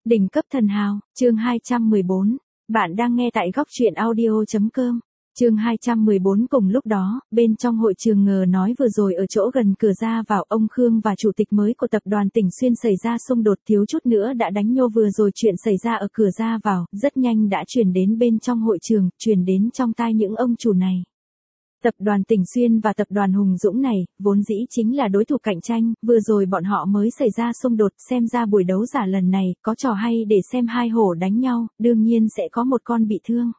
Đỉnh cấp thần hào, chương 214. Bạn đang nghe tại góc truyện audio.com. Chương 214. Cùng lúc đó, bên trong hội trường ngờ nói vừa rồi ở chỗ gần cửa ra vào, ông Khương và chủ tịch mới của tập đoàn Tỉnh Xuyên xảy ra xung đột, thiếu chút nữa đã đánh nhô. Vừa rồi chuyện xảy ra ở cửa ra vào, rất nhanh đã truyền đến bên trong hội trường, truyền đến trong tai những ông chủ này. Tập đoàn Tỉnh Xuyên và tập đoàn Hùng Dũng này, vốn dĩ chính là đối thủ cạnh tranh, vừa rồi bọn họ mới xảy ra xung đột, xem ra buổi đấu giả lần này, có trò hay để xem hai hổ đánh nhau, đương nhiên sẽ có một con bị thương.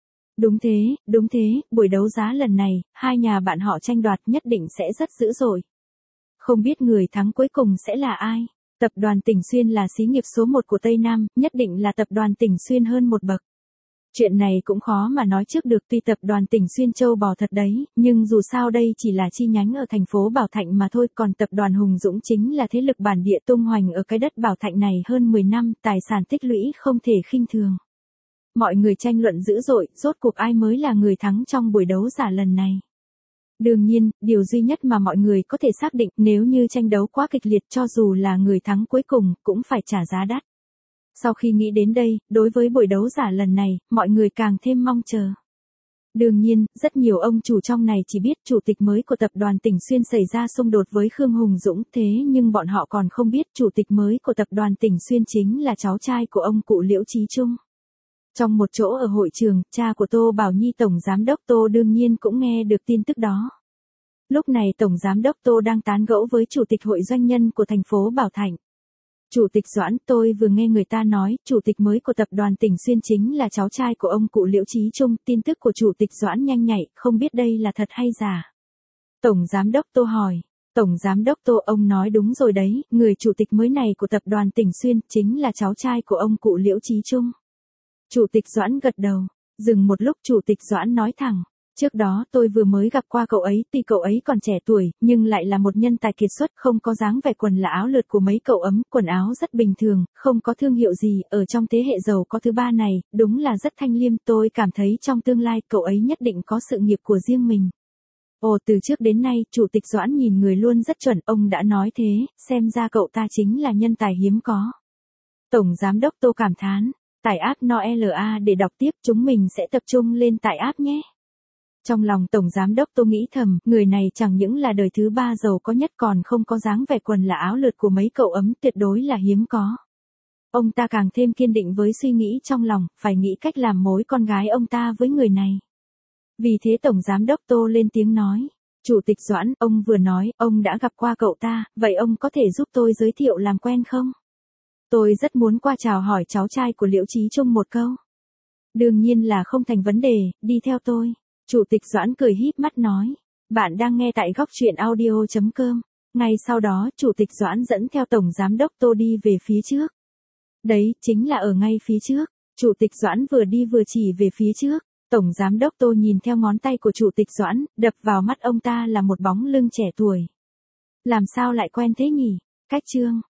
Đúng thế, buổi đấu giá lần này, hai nhà bạn họ tranh đoạt nhất định sẽ rất dữ dội. Không biết người thắng cuối cùng sẽ là ai? Tập đoàn Tỉnh Xuyên là xí nghiệp số 1 của Tây Nam, nhất định là tập đoàn Tỉnh Xuyên hơn một bậc. Chuyện này cũng khó mà nói trước được, tuy tập đoàn Tỉnh Xuyên châu bò thật đấy, nhưng dù sao đây chỉ là chi nhánh ở thành phố Bảo Thạnh mà thôi, còn tập đoàn Hùng Dũng chính là thế lực bản địa tung hoành ở cái đất Bảo Thạnh này hơn 10 năm, tài sản tích lũy không thể khinh thường. Mọi người tranh luận dữ dội, rốt cuộc ai mới là người thắng trong buổi đấu giả lần này. Đương nhiên, điều duy nhất mà mọi người có thể xác định, nếu như tranh đấu quá kịch liệt, cho dù là người thắng cuối cùng, cũng phải trả giá đắt. Sau khi nghĩ đến đây, đối với buổi đấu giả lần này, mọi người càng thêm mong chờ. Đương nhiên, rất nhiều ông chủ trong này chỉ biết chủ tịch mới của tập đoàn Tỉnh Xuyên xảy ra xung đột với Khương Hùng Dũng, thế nhưng bọn họ còn không biết chủ tịch mới của tập đoàn Tỉnh Xuyên chính là cháu trai của ông cụ Liễu Chí Trung. Trong một chỗ ở hội trường, cha của Tô Bảo Nhi tổng giám đốc Tô đương nhiên cũng nghe được tin tức đó. Lúc này tổng giám đốc Tô đang tán gẫu với chủ tịch hội doanh nhân của thành phố Bảo Thạnh. Chủ tịch Doãn, tôi vừa nghe người ta nói, chủ tịch mới của tập đoàn Tỉnh Xuyên chính là cháu trai của ông cụ Liễu Chí Trung, tin tức của chủ tịch Doãn nhanh nhạy, không biết đây là thật hay giả. Tổng giám đốc Tô hỏi, tổng giám đốc Tô, ông nói đúng rồi đấy, người chủ tịch mới này của tập đoàn Tỉnh Xuyên chính là cháu trai của ông cụ Liễu Chí Trung. Chủ tịch Doãn gật đầu, dừng một lúc chủ tịch Doãn nói thẳng. Trước đó tôi vừa mới gặp qua cậu ấy, tuy cậu ấy còn trẻ tuổi, nhưng lại là một nhân tài kiệt xuất, không có dáng vẻ quần là áo lượt của mấy cậu ấm, quần áo rất bình thường, không có thương hiệu gì, ở trong thế hệ giàu có thứ ba này, đúng là rất thanh liêm, tôi cảm thấy trong tương lai cậu ấy nhất định có sự nghiệp của riêng mình. Ồ, từ trước đến nay, chủ tịch Doãn nhìn người luôn rất chuẩn, ông đã nói thế, xem ra cậu ta chính là nhân tài hiếm có. Tổng giám đốc Tô cảm thán, tải app Noela để đọc tiếp, chúng mình sẽ tập trung lên tải app nhé. Trong lòng tổng giám đốc Tô nghĩ thầm, người này chẳng những là đời thứ ba giàu có nhất còn không có dáng vẻ quần là áo lượt của mấy cậu ấm, tuyệt đối là hiếm có. Ông ta càng thêm kiên định với suy nghĩ trong lòng, phải nghĩ cách làm mối con gái ông ta với người này. Vì thế tổng giám đốc Tô lên tiếng nói, chủ tịch Doãn, ông vừa nói, ông đã gặp qua cậu ta, vậy ông có thể giúp tôi giới thiệu làm quen không? Tôi rất muốn qua chào hỏi cháu trai của Liễu Chí Trung một câu. Đương nhiên là không thành vấn đề, đi theo tôi. Chủ tịch Doãn cười híp mắt nói, bạn đang nghe tại góc truyện audio.com. Ngay sau đó, chủ tịch Doãn dẫn theo tổng giám đốc Tô đi về phía trước. Đấy, chính là ở ngay phía trước. Chủ tịch Doãn vừa đi vừa chỉ về phía trước. Tổng giám đốc Tô nhìn theo ngón tay của chủ tịch Doãn, đập vào mắt ông ta là một bóng lưng trẻ tuổi. Làm sao lại quen thế nhỉ? Cách trương.